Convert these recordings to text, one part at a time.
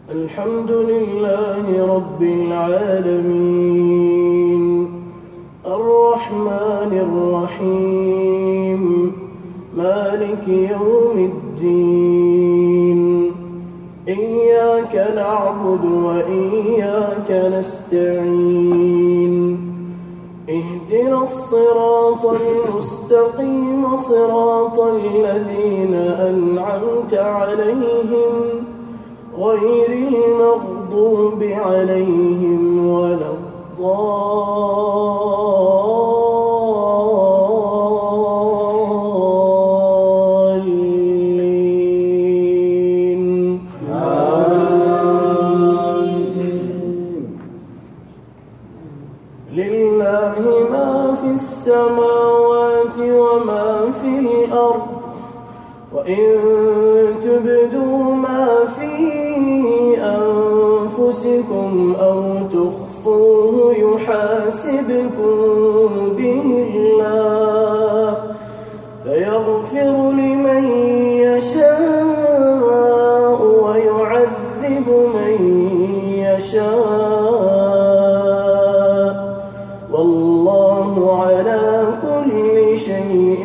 الحمد لله رب العالمين الرحمن الرحيم مالك يوم الدين إياك نعبد وإياك نستعين اهدنا الصراط المستقيم صراط الذين أنعمت عليهم غير المغضوب عليهم ولا الضالين لله ما في السماوات وما في الأرض وإن تبدوا ما في أنفسكم أو تخفوه يحاسبكم به الله فيغفر لمن يشاء ويعذب من يشاء والله على كل شيء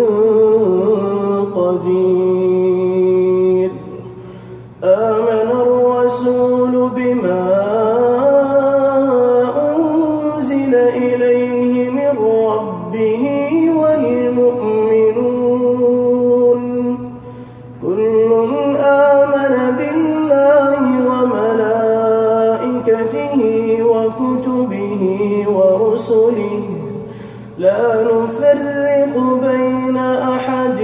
قدير آمن الرسول بما أنزل إليه من ربه والمؤمنون كل آمن بالله وملائكته وكتبه ورسله لا نفرق بين أحد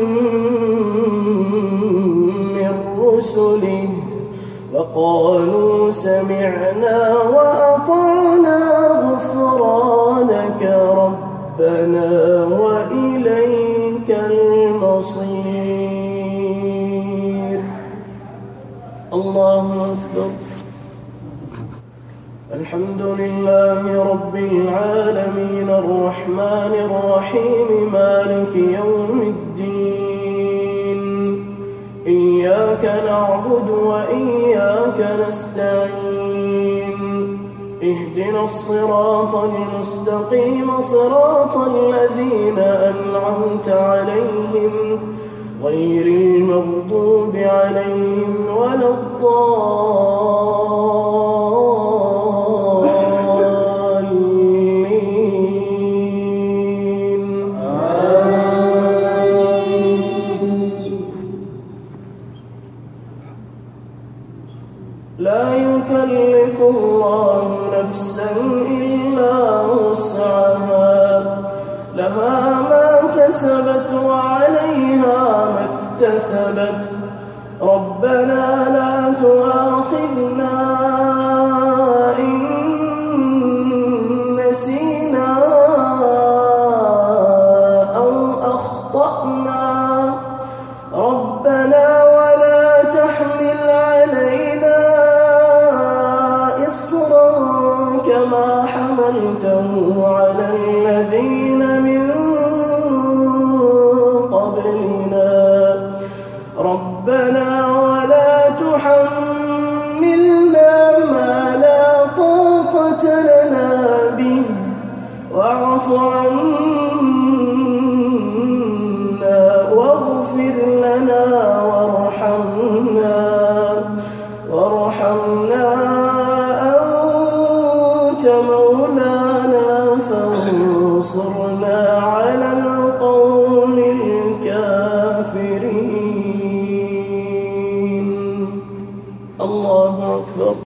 من رسله وقالوا سمعنا وأطعنا غفرانك ربنا وإليك المصير الله أكبر الحمد لله رب العالمين الرحمن الرحيم مالك يوم الدين إياك نعبد وإياك نستعين اهدنا الصراط المستقيم صراط الذين أنعمت عليهم غير المغضوب عليهم ولا الضالين لا يكلف الله نفسا إلا وسعها لها ما كسبت وعليها ما اكتسبت ربنا لا تؤاخذنا إن نسينا أو أخطأنا ربنا ولا تحمل علينا إصرا كما حملته على الذين من قبلنا ربنا ولا تحملنا ما لا طاقة لنا به واعف عنا واغفر لنا وارحمنا أنت مولانا فانصرنا